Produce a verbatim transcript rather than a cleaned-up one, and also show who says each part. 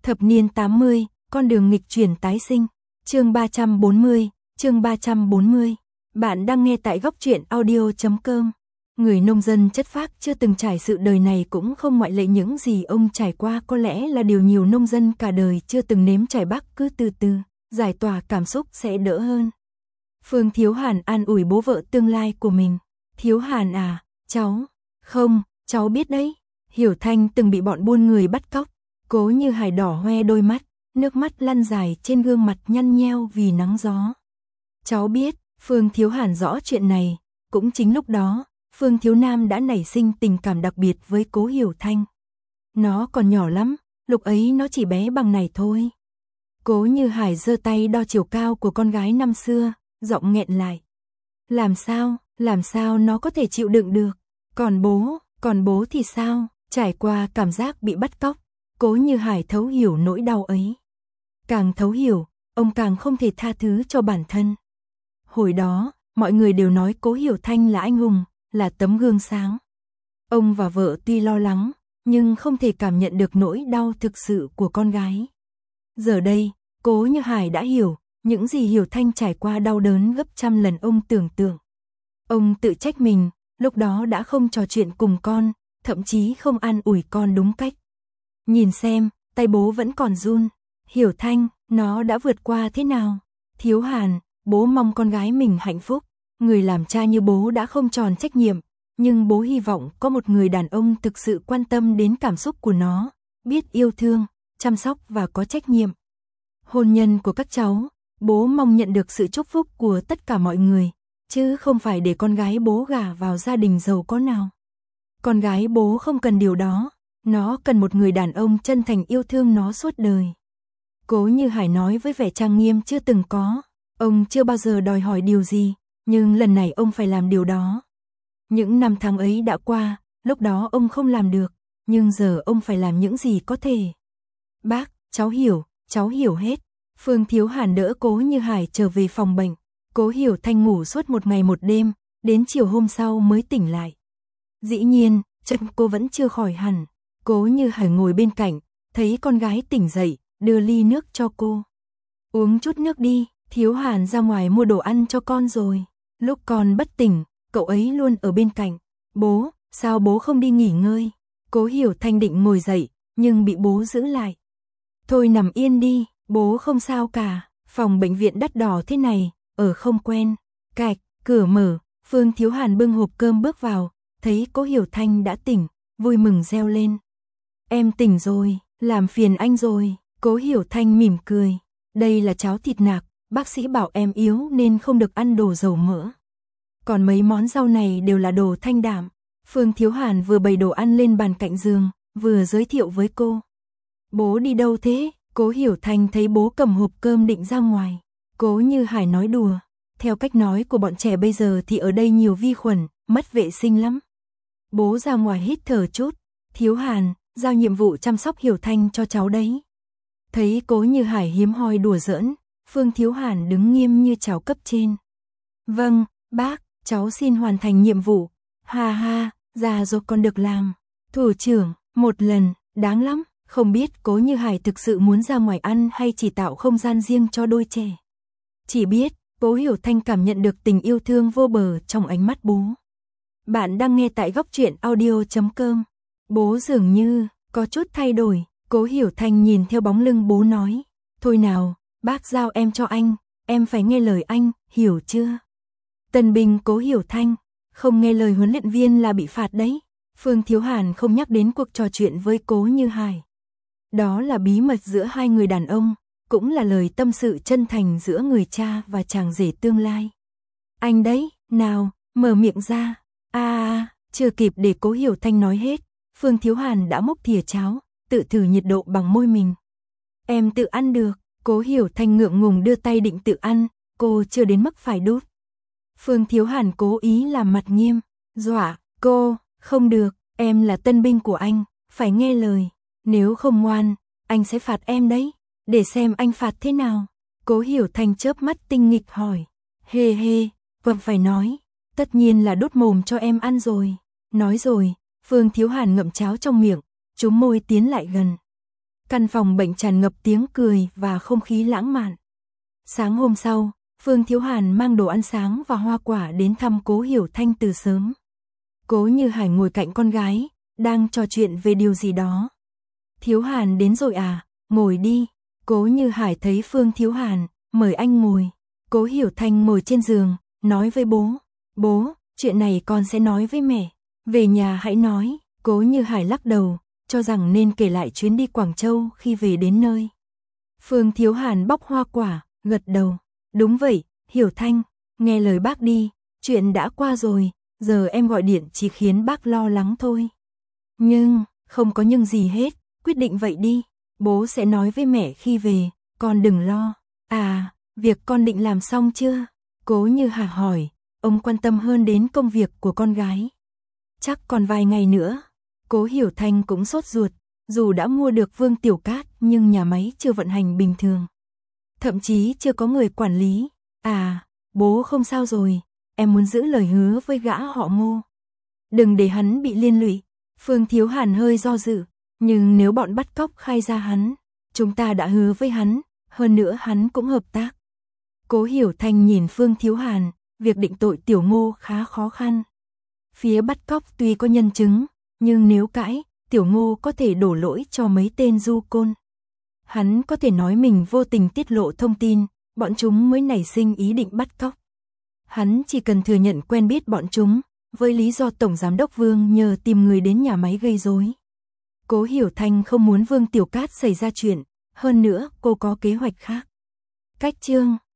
Speaker 1: Thập niên tám mươi, con đường nghịch chuyển tái sinh. Chương ba trăm bốn mươi, chương ba trăm bốn mươi. Bạn đang nghe tại góc truyện audio chấm com. Người nông dân chất phác chưa từng trải sự đời này cũng không ngoại lệ, những gì ông trải qua có lẽ là điều nhiều nông dân cả đời chưa từng nếm trải. Bác cứ từ từ, giải tỏa cảm xúc sẽ đỡ hơn. Phương Thiếu Hàn an ủi bố vợ tương lai của mình. Thiếu Hàn à, cháu, không, cháu biết đấy, Hiểu Thanh từng bị bọn buôn người bắt cóc. Cố Như Hải đỏ hoe đôi mắt, nước mắt lăn dài trên gương mặt nhăn nheo vì nắng gió. Cháu biết, Phương Thiếu Hàn rõ chuyện này, cũng chính lúc đó, Phương Thiếu Nam đã nảy sinh tình cảm đặc biệt với Cố Hiểu Thanh. Nó còn nhỏ lắm, lúc ấy nó chỉ bé bằng này thôi. Cố Như Hải giơ tay đo chiều cao của con gái năm xưa, giọng nghẹn lại. Làm sao, làm sao nó có thể chịu đựng được? Còn bố, còn bố thì sao? Trải qua cảm giác bị bắt cóc, Cố Như Hải thấu hiểu nỗi đau ấy. Càng thấu hiểu, ông càng không thể tha thứ cho bản thân. Hồi đó, mọi người đều nói Cố Hiểu Thanh là anh hùng, là tấm gương sáng. Ông và vợ tuy lo lắng, nhưng không thể cảm nhận được nỗi đau thực sự của con gái. Giờ đây, Cố Như Hải đã hiểu, những gì Hiểu Thanh trải qua đau đớn gấp trăm lần ông tưởng tượng. Ông tự trách mình, lúc đó đã không trò chuyện cùng con, thậm chí không an ủi con đúng cách. Nhìn xem, tay bố vẫn còn run. Hiểu Thanh, nó đã vượt qua thế nào? Thiếu Hàn, bố mong con gái mình hạnh phúc. Người làm cha như bố đã không tròn trách nhiệm, nhưng bố hy vọng có một người đàn ông thực sự quan tâm đến cảm xúc của nó, biết yêu thương, chăm sóc và có trách nhiệm. Hôn nhân của các cháu, bố mong nhận được sự chúc phúc của tất cả mọi người, chứ không phải để con gái bố gả vào gia đình giàu có nào. Con gái bố không cần điều đó, nó cần một người đàn ông chân thành yêu thương nó suốt đời. Cố Như Hải nói với vẻ trang nghiêm chưa từng có, ông chưa bao giờ đòi hỏi điều gì, nhưng lần này ông phải làm điều đó. Những năm tháng ấy đã qua, lúc đó ông không làm được, nhưng giờ ông phải làm những gì có thể. Bác, cháu hiểu, cháu hiểu hết. Phương Thiếu Hàn đỡ Cố Như Hải trở về phòng bệnh. Cố Hiểu Thanh ngủ suốt một ngày một đêm, đến chiều hôm sau mới tỉnh lại. Dĩ nhiên, chân cô vẫn chưa khỏi hẳn. Cố Như Hải ngồi bên cạnh, thấy con gái tỉnh dậy, đưa ly nước cho cô. Uống chút nước đi, Thiếu Hàn ra ngoài mua đồ ăn cho con rồi. Lúc con bất tỉnh, cậu ấy luôn ở bên cạnh. Bố, sao bố không đi nghỉ ngơi? Cố Hiểu Thanh định ngồi dậy, nhưng bị bố giữ lại. Thôi nằm yên đi, bố không sao cả. Phòng bệnh viện đắt đỏ thế này, ở không quen. Cạch, cửa mở, Phương Thiếu Hàn bưng hộp cơm bước vào, thấy Cố Hiểu Thanh đã tỉnh, vui mừng reo lên. Em tỉnh rồi, làm phiền anh rồi. Cố Hiểu Thanh mỉm cười. Đây là cháo thịt nạc, bác sĩ bảo em yếu nên không được ăn đồ dầu mỡ. Còn mấy món rau này đều là đồ thanh đạm. Phương Thiếu Hàn vừa bày đồ ăn lên bàn cạnh giường, vừa giới thiệu với cô. Bố đi đâu thế? Cố Hiểu Thanh thấy bố cầm hộp cơm định ra ngoài. Cố Như Hải nói đùa. Theo cách nói của bọn trẻ bây giờ thì ở đây nhiều vi khuẩn, mất vệ sinh lắm. Bố ra ngoài hít thở chút. Thiếu Hàn, giao nhiệm vụ chăm sóc Hiểu Thanh cho cháu đấy. Thấy Cố Như Hải hiếm hoi đùa giỡn, Phương Thiếu Hàn đứng nghiêm như cháu cấp trên. Vâng, bác, cháu xin hoàn thành nhiệm vụ. Ha ha, già rồi còn được làm. Thủ trưởng, một lần, đáng lắm. Không biết Cố Như Hải thực sự muốn ra ngoài ăn hay chỉ tạo không gian riêng cho đôi trẻ. Chỉ biết, Cố Hiểu Thanh cảm nhận được tình yêu thương vô bờ trong ánh mắt bố. Bạn đang nghe tại góc truyện audio chấm com. Bố dường như có chút thay đổi. Cố Hiểu Thanh nhìn theo bóng lưng bố nói. Thôi nào, bác giao em cho anh, em phải nghe lời anh, hiểu chưa? Tân binh Cố Hiểu Thanh, không nghe lời huấn luyện viên là bị phạt đấy. Phương Thiếu Hàn không nhắc đến cuộc trò chuyện với Cố Như Hải. Đó là bí mật giữa hai người đàn ông, cũng là lời tâm sự chân thành giữa người cha và chàng rể tương lai. Anh đấy, nào, mở miệng ra. À, chưa kịp để Cố Hiểu Thanh nói hết, Phương Thiếu Hàn đã múc thìa cháo, tự thử nhiệt độ bằng môi mình. Em tự ăn được. Cố Hiểu Thanh ngượng ngùng đưa tay định tự ăn, cô chưa đến mức phải đút. Phương Thiếu Hàn cố ý làm mặt nghiêm, dọa, cô, không được, em là tân binh của anh, phải nghe lời. Nếu không ngoan, anh sẽ phạt em đấy, để xem anh phạt thế nào. Cố Hiểu Thanh chớp mắt tinh nghịch hỏi. Hê hê, vâng phải nói, tất nhiên là đút mồm cho em ăn rồi. Nói rồi, Phương Thiếu Hàn ngậm cháo trong miệng, chúm môi tiến lại gần. Căn phòng bệnh tràn ngập tiếng cười và không khí lãng mạn. Sáng hôm sau, Phương Thiếu Hàn mang đồ ăn sáng và hoa quả đến thăm Cố Hiểu Thanh từ sớm. Cố Như Hải ngồi cạnh con gái, đang trò chuyện về điều gì đó. Thiếu Hàn đến rồi à, ngồi đi. Cố Như Hải thấy Phương Thiếu Hàn, mời anh ngồi. Cố Hiểu Thanh ngồi trên giường, nói với bố. Bố, chuyện này con sẽ nói với mẹ. Về nhà hãy nói. Cố Như Hải lắc đầu, cho rằng nên kể lại chuyến đi Quảng Châu khi về đến nơi. Phương Thiếu Hàn bóc hoa quả, gật đầu. Đúng vậy, Hiểu Thanh, nghe lời bác đi, chuyện đã qua rồi, giờ em gọi điện chỉ khiến bác lo lắng thôi. Nhưng, không có nhưng gì hết, quyết định vậy đi, bố sẽ nói với mẹ khi về, con đừng lo. À, việc con định làm xong chưa? Cố Như Hà hỏi, ông quan tâm hơn đến công việc của con gái. Chắc còn vài ngày nữa. Cố Hiểu Thanh cũng sốt ruột, dù đã mua được Vương Tiểu Cát nhưng nhà máy chưa vận hành bình thường. Thậm chí chưa có người quản lý. À, bố không sao rồi, em muốn giữ lời hứa với gã họ Ngô. Đừng để hắn bị liên lụy. Phương Thiếu Hàn hơi do dự, nhưng nếu bọn bắt cóc khai ra hắn, chúng ta đã hứa với hắn, hơn nữa hắn cũng hợp tác. Cố Hiểu Thanh nhìn Phương Thiếu Hàn, việc định tội Tiểu Ngô khá khó khăn. Phía bắt cóc tuy có nhân chứng, nhưng nếu cãi, Tiểu Ngô có thể đổ lỗi cho mấy tên du côn. Hắn có thể nói mình vô tình tiết lộ thông tin, bọn chúng mới nảy sinh ý định bắt cóc. Hắn chỉ cần thừa nhận quen biết bọn chúng, với lý do Tổng Giám đốc Vương nhờ tìm người đến nhà máy gây rối. Cố Hiểu Thanh không muốn Vương Tiểu Cát xảy ra chuyện, hơn nữa cô có kế hoạch khác. Cách chương